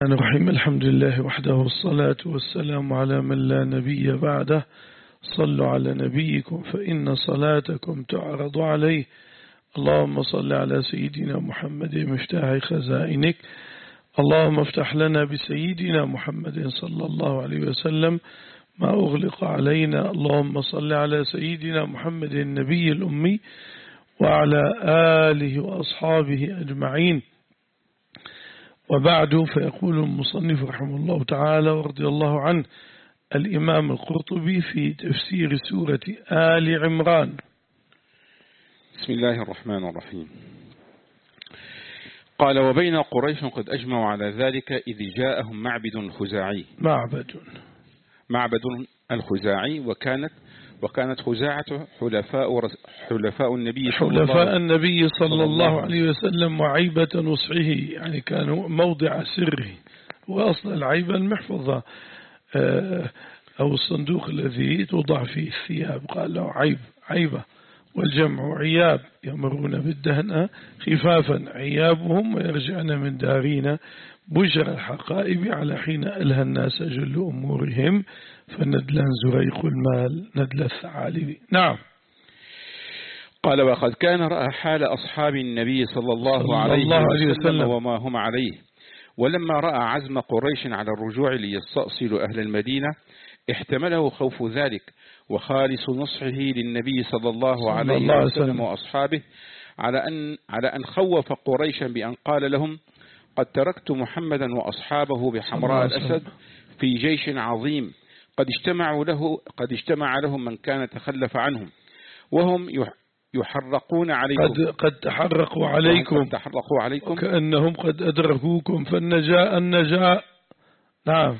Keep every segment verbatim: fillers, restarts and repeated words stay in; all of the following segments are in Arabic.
الرحيم. الحمد لله وحده والصلاة والسلام على من لا نبي بعده. صلوا على نبيكم فإن صلاتكم تعرض عليه. اللهم صل على سيدنا محمد مفتاح خزائنك. اللهم افتح لنا بسيدنا محمد صلى الله عليه وسلم ما أغلق علينا. اللهم صل على سيدنا محمد النبي الأمي وعلى آله وأصحابه أجمعين. وبعد، فيقول المصنف رحمه الله تعالى ورضي الله عنه الإمام القرطبي في تفسير سورة آل عمران: بسم الله الرحمن الرحيم. قال: وبين قريش قد أجمعوا على ذلك إذ جاءهم معبد الخزاعي معبد معبد الخزاعي وكانت وكانت خزاعة حلفاء حلفاء النبي صلى الله حلفاء النبي صلى الله عليه وسلم وعيبة نصحه، يعني كانوا موضع سره. وأصل العيبة المحفظة أو الصندوق الذي توضع فيه الثياب، قال له عيب عيبة، والجمع عياب، يمرون بالدهن خفافا عيابهم ويرجعن من دارين بشر الحقائب على حين ألهى الناس جل أمورهم فندلا زريق المال ندل الثعالب. نعم. قال: وقد كان رأى حال أصحاب النبي صلى الله, صلى عليه, الله عليه وسلم, وسلم وما هم عليه، ولما رأى عزم قريش على الرجوع ليستأصلوا أهل المدينة احتمله خوف ذلك وخالص نصحه للنبي صلى الله صلى عليه الله وسلم, وسلم وأصحابه على أن, على أن خوف قريشا بأن قال لهم: قد تركت محمدا وأصحابه بحمراء الأسد في جيش عظيم قد اجتمعوا له قد اجتمع لهم من كان تخلف عنهم وهم يحرقون عليكم قد, قد تحرقوا عليكم قد تحرقوا عليكم وكأنهم قد أدركوكم فالنجاء النجاء. نعم.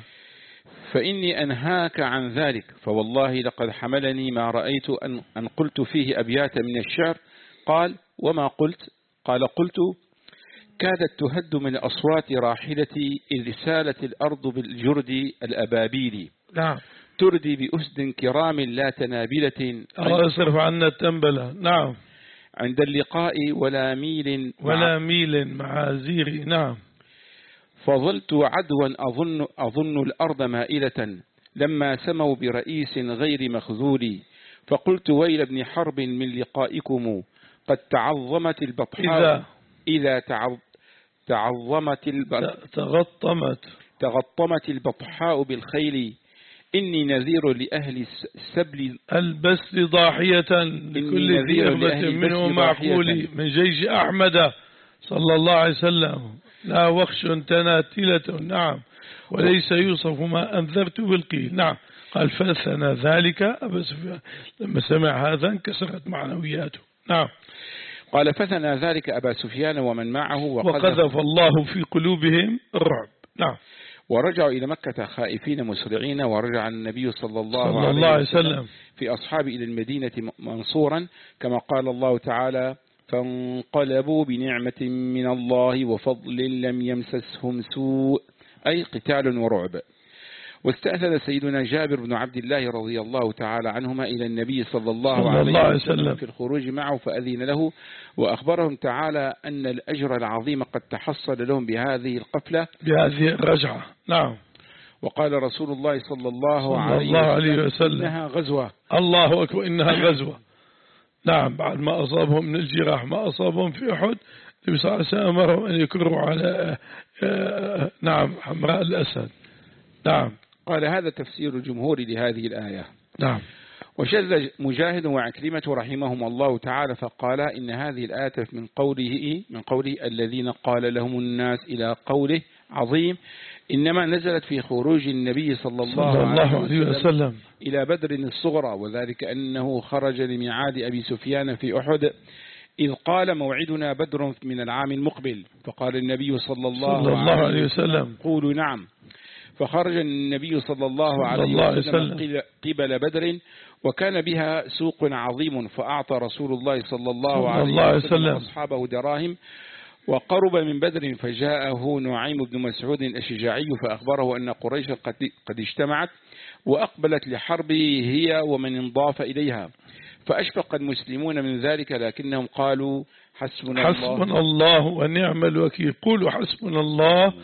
فإني أنهاك عن ذلك، فوالله لقد حملني ما رأيت أن, أن قلت فيه أبيات من الشعر. قال: وما قلت؟ قال: قلت: كادت تهد من أصوات راحلتي إذ سالت الأرض بالجرد الأبابيل. نعم. تردي بأسد كرام لا تنابلة. الله يصرف عنا التنبلة. نعم. عند اللقاء ولا ميل ولا ميل مع زيري. نعم. فظلت عدوا أظن, أظن الأرض مائلة لما سموا برئيس غير مخذول. فقلت: ويل ابن حرب من لقائكم قد تعظمت البطحاء إذا, إذا تعظ تعظمت البطحاء تغطمت تغطمت البطحاء بالخيل. إني نذير لأهل السبل البس ضاحية لكل ذي رغبة منه معقول من جيش أحمد صلى الله عليه وسلم لا وخش تناتلة. نعم. وليس يوصف ما أنذرت بالقيل. نعم. قال: فثنى ذلك أبا سفيان لما سمع هذا انكسرت معنوياته. نعم. قال: فثنى ذلك أبا سفيان ومن معه وقذف الله في قلوبهم الرعب. نعم. ورجعوا إلى مكة خائفين مسرعين. ورجع النبي صلى الله, صلى الله عليه وسلم في أصحابه إلى المدينة منصورا كما قال الله تعالى: فانقلبوا بنعمة من الله وفضل لم يمسسهم سوء، أي قتال ورعب. واستأذن سيدنا جابر بن عبد الله رضي الله تعالى عنهما إلى النبي صلى الله, صلى الله عليه وسلم في الخروج معه فأذن له وأخبرهم تعالى أن الأجر العظيم قد تحصل لهم بهذه القفلة بهذه الرجعة. نعم. وقال رسول الله صلى الله, صلى عليه, الله عليه وسلم: إنها غزوة. الله أكبر، إنها غزوة. نعم. بعد ما أصابهم من الجراح ما أصابهم في أحد، النبي صلى الله عليه وسلم أمرهم أن يكروا على نعم حمراء الأسد. نعم. قال: هذا تفسير الجمهور لهذه الآية. نعم. وشذ مجاهد وعكرمة رحمهم الله تعالى فقال: إن هذه الآية من قوله من قوله الذين قال لهم الناس إلى قوله عظيم إنما نزلت في خروج النبي صلى الله, صلى الله عليه وسلم, وسلم إلى بدر الصغرى، وذلك أنه خرج لميعاد أبي سفيان في أحد إذ قال: موعدنا بدر من العام المقبل. فقال النبي صلى الله, صلى الله عليه وسلم: قولوا نعم. فخرج النبي صلى الله عليه وسلم قبل بدر وكان بها سوق عظيم، فأعطى رسول الله صلى الله عليه وسلم أصحابه دراهم. وقرب من بدر فجاءه نعيم بن مسعود الأشجعي فأخبره أن قريش قد اجتمعت وأقبلت لحربه هي ومن انضاف إليها، فأشفق المسلمون من ذلك لكنهم قالوا: حسبنا الله حسبنا الله ونعم الوكيل. قولوا حسبنا الله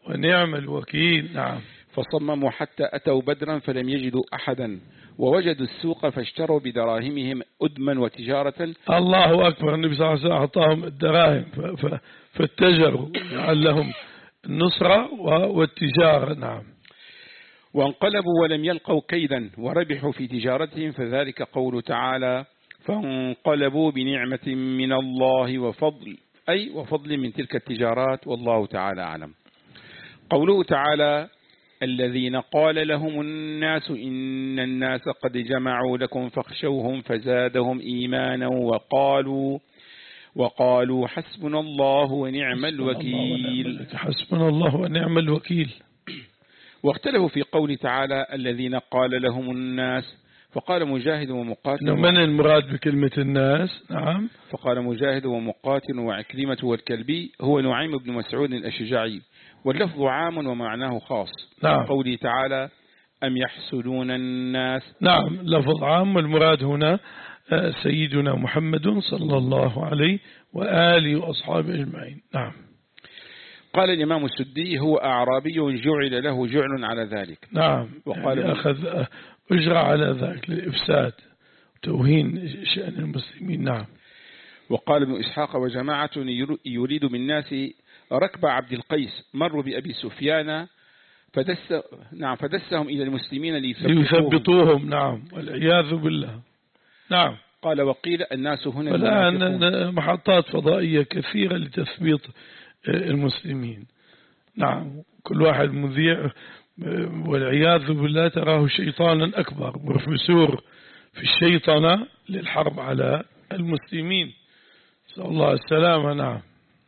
ونعم الوكيل. نعم. فصمموا حتى أتوا بدرا فلم يجدوا أحدا ووجدوا السوق فاشتروا بدراهمهم أدما وتجارة. الله أكبر. النبي صلى الله عليه وسلم أعطاهم الدراهم فاتجروا لعلهم النصرة والتجارة. نعم. وانقلبوا ولم يلقوا كيدا وربحوا في تجارتهم، فذلك قول تعالى فانقلبوا بنعمة من الله وفضل، أي وفضل من تلك التجارات، والله تعالى أعلم. قوله تعالى الذين قال لهم الناس إن الناس قد جمعوا لكم فاخشوهم فزادهم إيمانا وقالوا وقالوا حسبنا الله ونعم الوكيل. حسبنا الله ونعم الوكيل. واختلفوا في قول تعالى الذين قال لهم الناس، فقال مجاهد ومقاتل من المراد بكلمة الناس؟ نعم. فقال مجاهد ومقاتل وعكرمة والكلبي هو نعيم بن مسعود الأشجعي، واللفظ عام ومعناه خاص. نعم. قوله تعالى أم يحسدون الناس. نعم، لفظ عام، والمراد هنا سيدنا محمد صلى الله عليه وآله وأصحابه أجمعين. نعم. قال الإمام السدي هو أعرابي جعل له جعل على ذلك. نعم. وقال يعني أخذ أجرى على ذلك للإفساد وتوهين شأن المسلمين. نعم. وقال ابن إسحاق وجماعة يريد بالناس ركب عبد القيس مروا بأبي سفيان فدس نعم فدسهم إلى المسلمين ليثبطوهم. نعم، والعياذ بالله. نعم. قال وقيل الناس هنا والآن محطات فضائية كثيرة لتثبيط المسلمين. نعم، كل واحد مذيع والعياذ بالله تراه شيطانا أكبر، بروفيسور في الشيطنة للحرب على المسلمين، نسأل الله السلامة. نعم.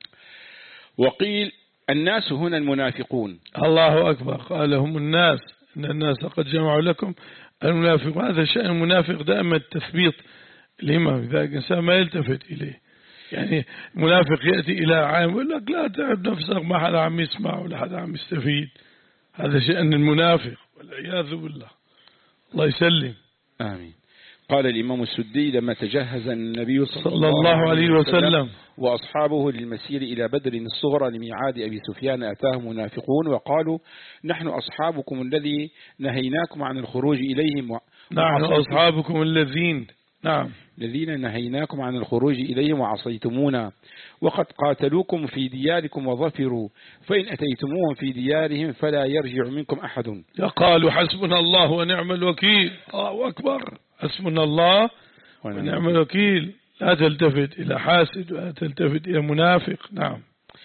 وقيل الناس هنا المنافقون. الله أكبر. قال هم الناس إن الناس قد جمعوا لكم المنافق. هذا شأن المنافق دائما التثبيط الإمام، إذا الإنسان ما يلتفت إليه. يعني منافق يأتي إلى عام يقول لك لا تعب نفسك، ما حدا عم يسمع ولا حدا عم يستفيد. هذا شأن المنافق والعياذ بالله. الله يسلم. آمين. قال الإمام السدي لما تجهز النبي صلى الله عليه وسلم وأصحابه للمسير إلى بدر الصغرى لميعاد أبي سفيان أتاهم منافقون وقالوا نحن أصحابكم الذي نهيناكم عن الخروج إليهم. نحن أصحابكم الذين نعم الذين نهيناكم عن الخروج إليهم وعصيتمونا وقد قاتلوكم في دياركم وظفروا، فإن أتيتموهم في ديارهم فلا يرجع منكم أحد. قالوا حسبنا الله ونعم الوكيل. الله أكبر. حسبنا الله ونعم الوكيل. لا تلتفت إلى حاسد ولا تلتفت إلى منافق. نعم.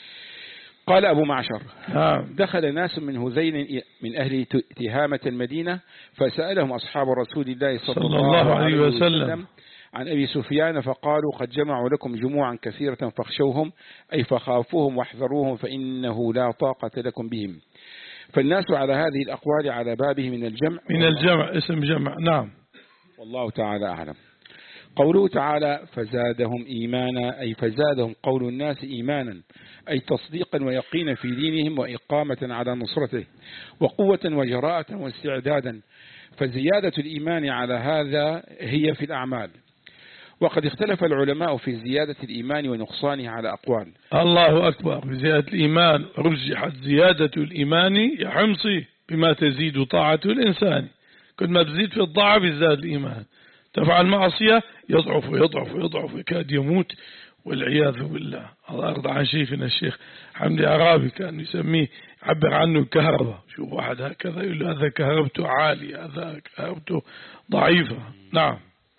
قال أبو معشر نعم. دخل ناس من هذيل من أهل تهامة المدينة فسألهم أصحاب رسول الله صلى, صلى الله عليه وسلم, وسلم عن أبي سفيان فقالوا قد جمعوا لكم جموعا كثيرة فاخشوهم، أي فخافوهم واحذروهم فإنه لا طاقة لكم بهم. فالناس على هذه الأقوال على بابه من الجمع من الجمع اسم جمع. نعم. والله تعالى أعلم. قوله تعالى فزادهم إيمانا، أي فزادهم قول الناس إيمانا، أي تصديقا ويقينا في دينهم وإقامة على نصرته وقوة وجراءة واستعدادا. فزيادة الإيمان على هذا هي في الأعمال. وقد اختلف العلماء في زيادة الإيمان ونقصانه على أقوال. الله أكبر. بزيادة الإيمان رجحت زيادة الإيمان يا حمصي بما تزيد طاعة الإنسان. كل ما تزيد في الطاعة بيزداد الإيمان. تفعل معصية يضعف ويضعف ويضعف ويكاد يموت والعياذ بالله. الله يرضى عن شيخنا الشيخ حمدي عرابي كان يسميه يعبر عنه الكهرباء. شوف واحد هكذا يقول له هذا كهربته عالية هذا كهربته ضعيفة. نعم.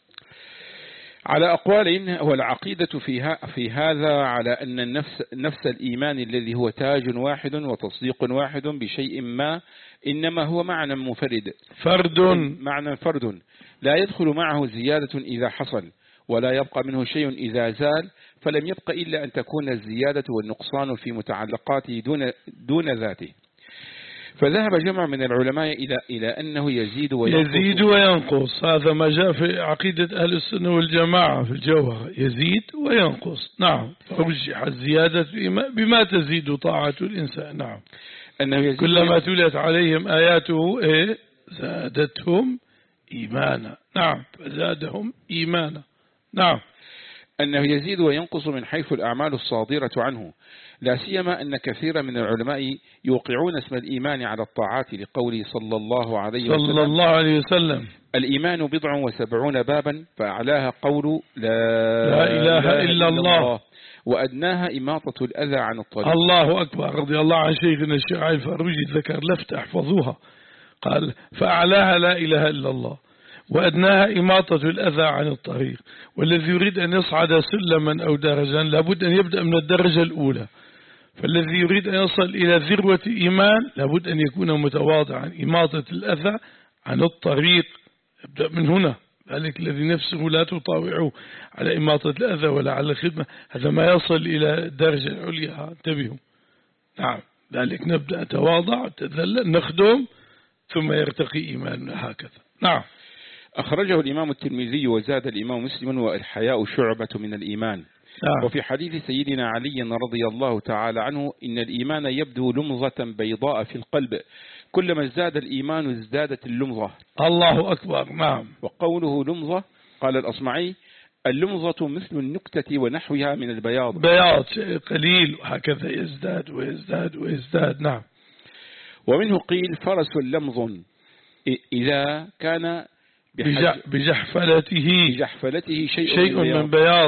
على أقوال. والعقيدة فيها في هذا على أن النفس نفس الإيمان الذي هو تاج واحد وتصديق واحد بشيء ما إنما هو معنى منفرد فرد معنى فرد لا يدخل معه زيادة إذا حصل ولا يبقى منه شيء إذا زال، فلم يبق إلا أن تكون الزيادة والنقصان في متعلقاته دون دون ذاته. فذهب جمع من العلماء إلى إلى أنه يزيد وينقص. يزيد وينقص. هذا ما جاء في عقيدة أهل السنة والجماعة في الجوهر. يزيد وينقص. نعم. فرجح الزيادة بما تزيد طاعة الإنسان. نعم. أنه يزيد كلما تليت عليهم آياته إيه زادتهم إيمانا. نعم. فزادهم إيمانا. نعم. أنه يزيد وينقص من حيث الأعمال الصادرة عنه، لا سيما أن كثيرا من العلماء يوقعون اسم الإيمان على الطاعات لقوله صلى الله عليه وسلم صلى الله عليه وسلم الإيمان بضع وسبعون بابا فأعلاها قول لا, لا إله إلا الله, الله وأدناها إماطة الأذى عن الطريق. الله أكبر. رضي الله عن شيخنا الشيخ علي الفاروجي ذكر لفتة احفظوها، قال فأعلاها لا إله إلا الله وأدناها إماطة الأذى عن الطريق. والذي يريد أن يصعد سلما أو درجا لابد أن يبدأ من الدرجة الأولى، فالذي يريد أن يصل إلى ذروة إيمان لابد أن يكون متواضعا. إماطة الأذى عن الطريق يبدأ من هنا، ذلك الذي نفسه لا تطاوعه على إماطة الأذى ولا على الخدمة، هذا ما يصل إلى الدرجة العليا. انتبهوا. نعم، ذلك نبدأ نتواضع تذلل نخدم ثم يرتقي إيماننا هكذا. نعم. أخرجه الإمام الترمذي وزاد الإمام مسلم والحياء شعبة من الإيمان. نعم. وفي حديث سيدنا علي رضي الله تعالى عنه إن الإيمان يبدو لمضة بيضاء في القلب، كلما ازداد الإيمان ازدادت اللمضة. الله أكبر. نعم. وقوله لمضة قال الأصمعي اللمضة مثل النكتة ونحوها من البياض، بياض قليل وهكذا يزداد ويزداد ويزداد. نعم. ومنه قيل فرس لمض إذا كان بجحفلته بجحفلته شيء, شيء من, من بياض.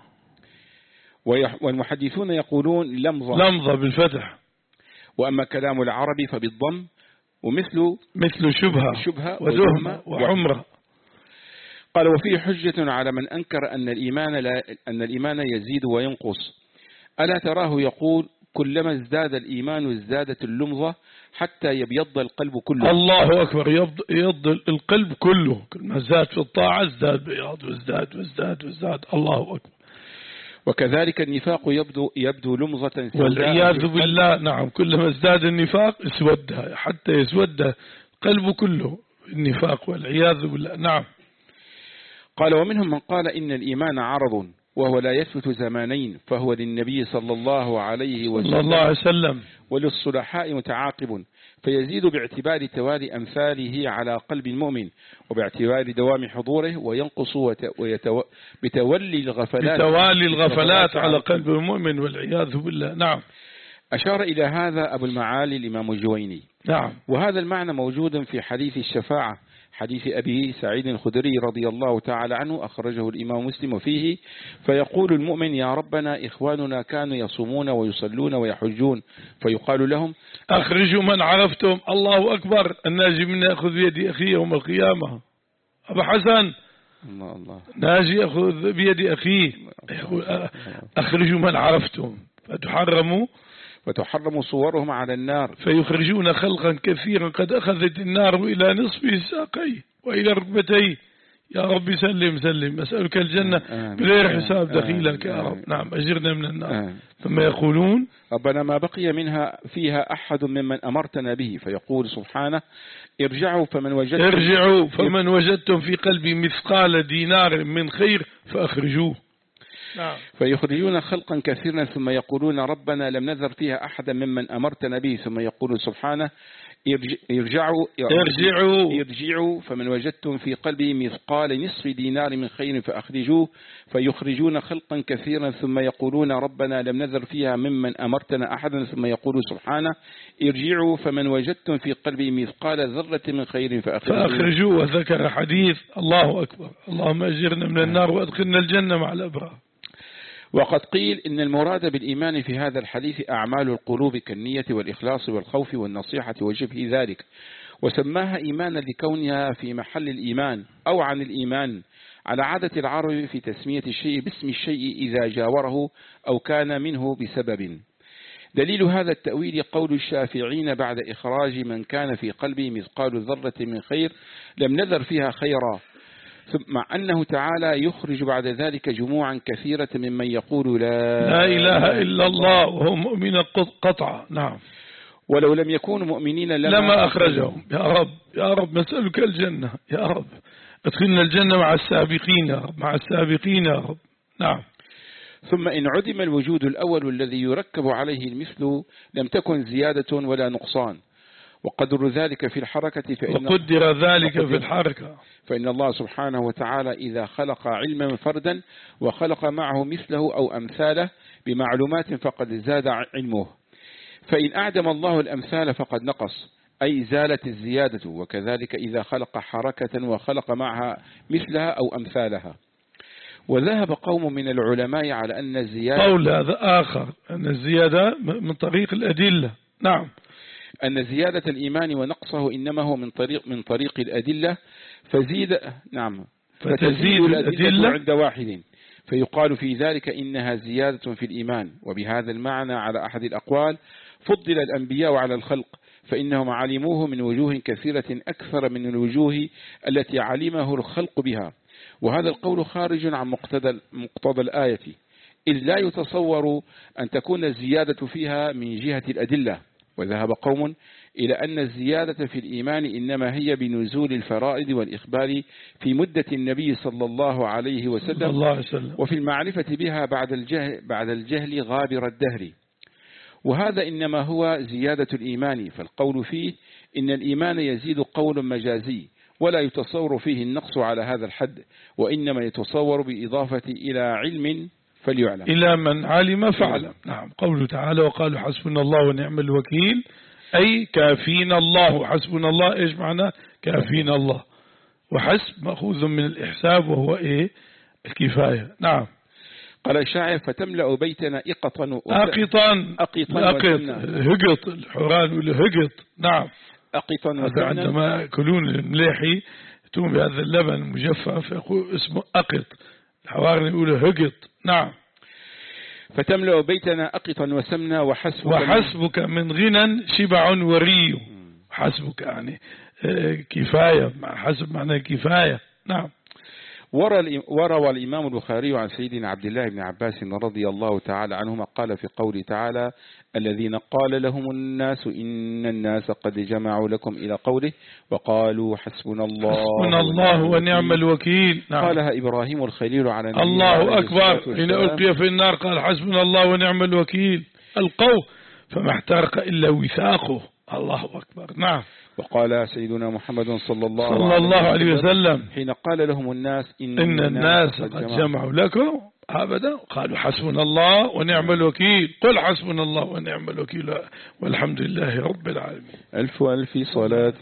والمحدثون يقولون لمضة لمضة بالفتح. وأما كلام العرب فبالضم، ومثل مثل شبهة, شبهة ودهمة وحمرة. قال وفيه حجة على من أنكر أن الإيمان, لا أن الإيمان يزيد وينقص. ألا تراه يقول كلما ازداد الإيمان ازدادت اللمضة حتى يبيض القلب كله. الله أكبر. يبيض القلب كله، كلما ازداد في الطاعة ازداد بياض وازداد وازداد وازداد. الله أكبر. وكذلك النفاق يبدو يبدو لمضة والعياذ بالله. نعم، كلما ازداد النفاق اسودها حتى يسود القلب كله النفاق والعياذ بالله. نعم. قال ومنهم من قال إن الإيمان عرض وهو لا يثبت زمانين، فهو للنبي صلى الله عليه وسلم, الله عليه وسلم وللصلحاء متعاقب، فيزيد باعتبار توالي أمثاله على قلب المؤمن وباعتبار دوام حضوره، وينقص ويتو... بتولي الغفلات بتوالي الغفلات على قلب المؤمن والعياذ بالله. نعم. أشار إلى هذا أبو المعالي الإمام الجويني. نعم. وهذا المعنى موجود في حديث الشفاعة، حديث أبي سعيد الخدري رضي الله تعالى عنه أخرجه الإمام مسلم فيه فيقول المؤمن يا ربنا إخواننا كانوا يصومون ويصلون ويحجون، فيقال لهم أخرجوا من عرفتم. الله أكبر. الناجي من يأخذ بيد أخيه يوم القيامة. أبا حسن الله الله ناجي يأخذ بيد أخيه أخرجوا من عرفتم فتحرموا وتحرم صورهم على النار، فيخرجون خلقا كثيرا قد أخذت النار إلى نصف ساقيه وإلى ركبتيه. يا رب سلم سلم، أسألك الجنة بغير حساب دخيلك يا رب. نعم، أجرنا من النار. آه. ثم يقولون ربنا ما بقي منها فيها أحد ممن أمرتنا به، فيقول سبحانه ارجعوا فمن وجدتم ارجعوا فمن وجدتم في قلبي مثقال دينار من خير فأخرجوه. نعم. فيخرجون خلقا كثيرا ثم يقولون ربنا لم نذر فيها أحدا ممن أمرتنا به، ثم يقول سبحانه ارجعوا ارجعوا ارجعوا فمن وجدتم في قلبه مثقال نصف دينار من خير فأخرجوه. فيخرجون خلقا كثيرا ثم يقولون ربنا لم نذر فيها ممن أمرتنا أحدا، ثم يقول سبحانه ارجعوا فمن وجدتم في قلبه مثقال ذرة من خير فأخرجوه. فأخرجوه. وذكر حديث. الله أكبر. اللهم أجرنا من النار وأدخلنا الجنة مع الأبرار. وقد قيل إن المراد بالإيمان في هذا الحديث أعمال القلوب كالنية والإخلاص والخوف والنصيحة وشبه ذلك، وسماها إيمانا لكونها في محل الإيمان أو عن الإيمان، على عادة العرب في تسمية الشيء باسم الشيء إذا جاوره أو كان منه بسبب. دليل هذا التأويل قول الشافعين بعد إخراج من كان في قلبه مثقال ذرة من خير لم نذر فيها خيرا، مع أنه تعالى يخرج بعد ذلك جموعا كثيرة ممن يقول لا, لا إله إلا الله وهم مؤمن قطعا. نعم. ولو لم يكونوا مؤمنين لما, لما أخرجهم. يا رب يا رب نسألك الجنة يا رب، ادخلنا الجنة مع السابقين يا رب، مع السابقين يا رب. نعم. ثم إن عدم الوجود الأول الذي يركب عليه المثل لم تكن زيادة ولا نقصان، وقدر ذلك في الحركة فإن وقدر ذلك في الحركة فإن الله سبحانه وتعالى إذا خلق علما فردا وخلق معه مثله أو أمثاله بمعلومات فقد زاد علمه، فإن أعدم الله الأمثال فقد نقص، أي زالت الزيادة. وكذلك إذا خلق حركة وخلق معها مثلها أو أمثالها. وذهب قوم من العلماء على أن الزيادة قول هذا آخر، أن الزيادة من طريق الأدلة. نعم، أن زيادة الإيمان ونقصه إنما هو من طريق من طريق الأدلة، فزيد نعم فتزيد الأدلة عند واحد، فيقال في ذلك إنها زيادة في الإيمان. وبهذا المعنى على أحد الأقوال فضل الأنبياء على الخلق، فإنهم علموه من وجوه كثيرة أكثر من الوجوه التي علمه الخلق بها. وهذا القول خارج عن مقتضى مقتضى الآية، إذ لا يتصور أن تكون الزيادة فيها من جهة الأدلة. وذهب قوم إلى أن الزيادة في الإيمان إنما هي بنزول الفرائض والإخبار في مدة النبي صلى الله عليه وسلم, الله عليه وسلم وفي المعرفة بها بعد الجهل, بعد الجهل غابر الدهر. وهذا إنما هو زيادة الإيمان، فالقول فيه إن الإيمان يزيد قول مجازي، ولا يتصور فيه النقص على هذا الحد، وإنما يتصور بإضافة إلى علم فليعلم، إلى من علم فعلم. نعم، قوله تعالى وقالوا حسبنا الله ونعم الوكيل، أي كافينا الله. حسبنا الله إيش معنى؟ كافينا الله. وحسب مأخوذ من الإحساب وهو إيه؟ الكفاية. نعم. قال الشاعر فتملأ بيتنا إقطا أقطا أقطا هقط الحوران ولا هقط. نعم، أقطا وسمنا. عندما يأكلون المليحي يتم بهذا اللبن المجفف يقول اسمه أقط، الحواري يقولوا هقط. نعم. فتملأ بيتنا أقطا وسمنا وحسبك وحسبك من غنى شبع وري. حسبك يعني كفاية، مع حسب معنى كفاية. نعم. وروى الإمام البخاري عن سيدنا عبد الله بن عباس رضي الله تعالى عنهما قال في قوله تعالى الذين قال لهم الناس إن الناس قد جمعوا لكم إلى قوله وقالوا حسبنا الله حسبنا الله ونعم الوكيل. نعم. قالها إبراهيم الخليل على النبي الله أكبر، حين ألقي في النار قال حسبنا الله ونعم الوكيل، ألقوه فما احترق إلا وثاقه. الله أكبر. نعم. وقال سيدنا محمد صلى الله, صلى الله عليه وسلم حين قال لهم الناس إن, إن الناس قد جمعوا لكم أبدا قالوا حسبنا الله ونعم الوكيل. قل حسبنا الله ونعم الوكيل والحمد لله رب العالمين. ألف ألف صلاة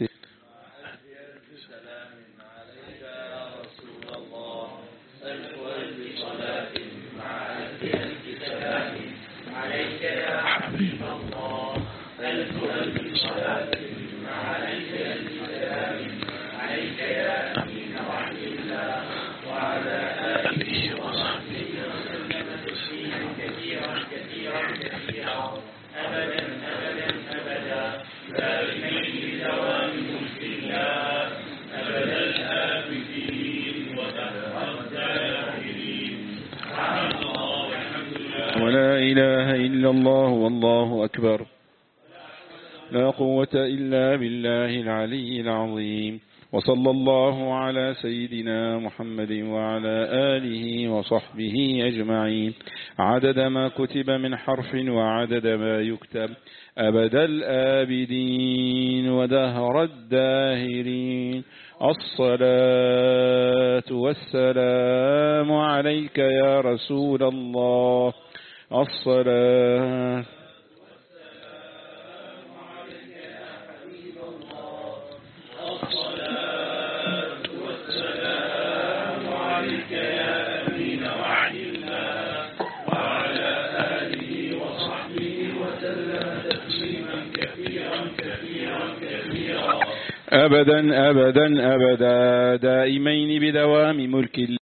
ولا إله إلا الله والله أكبر، لا قوة إلا بالله العلي العظيم. وصلى الله على سيدنا محمد وعلى آله وصحبه أجمعين عدد ما كتب من حرف وعدد ما يكتب أبد الآبدين ودهر الداهرين. الصلاة والسلام عليك يا رسول الله. الصلاة أبدا أبدا أبدا دائمين بدوام ملك الله.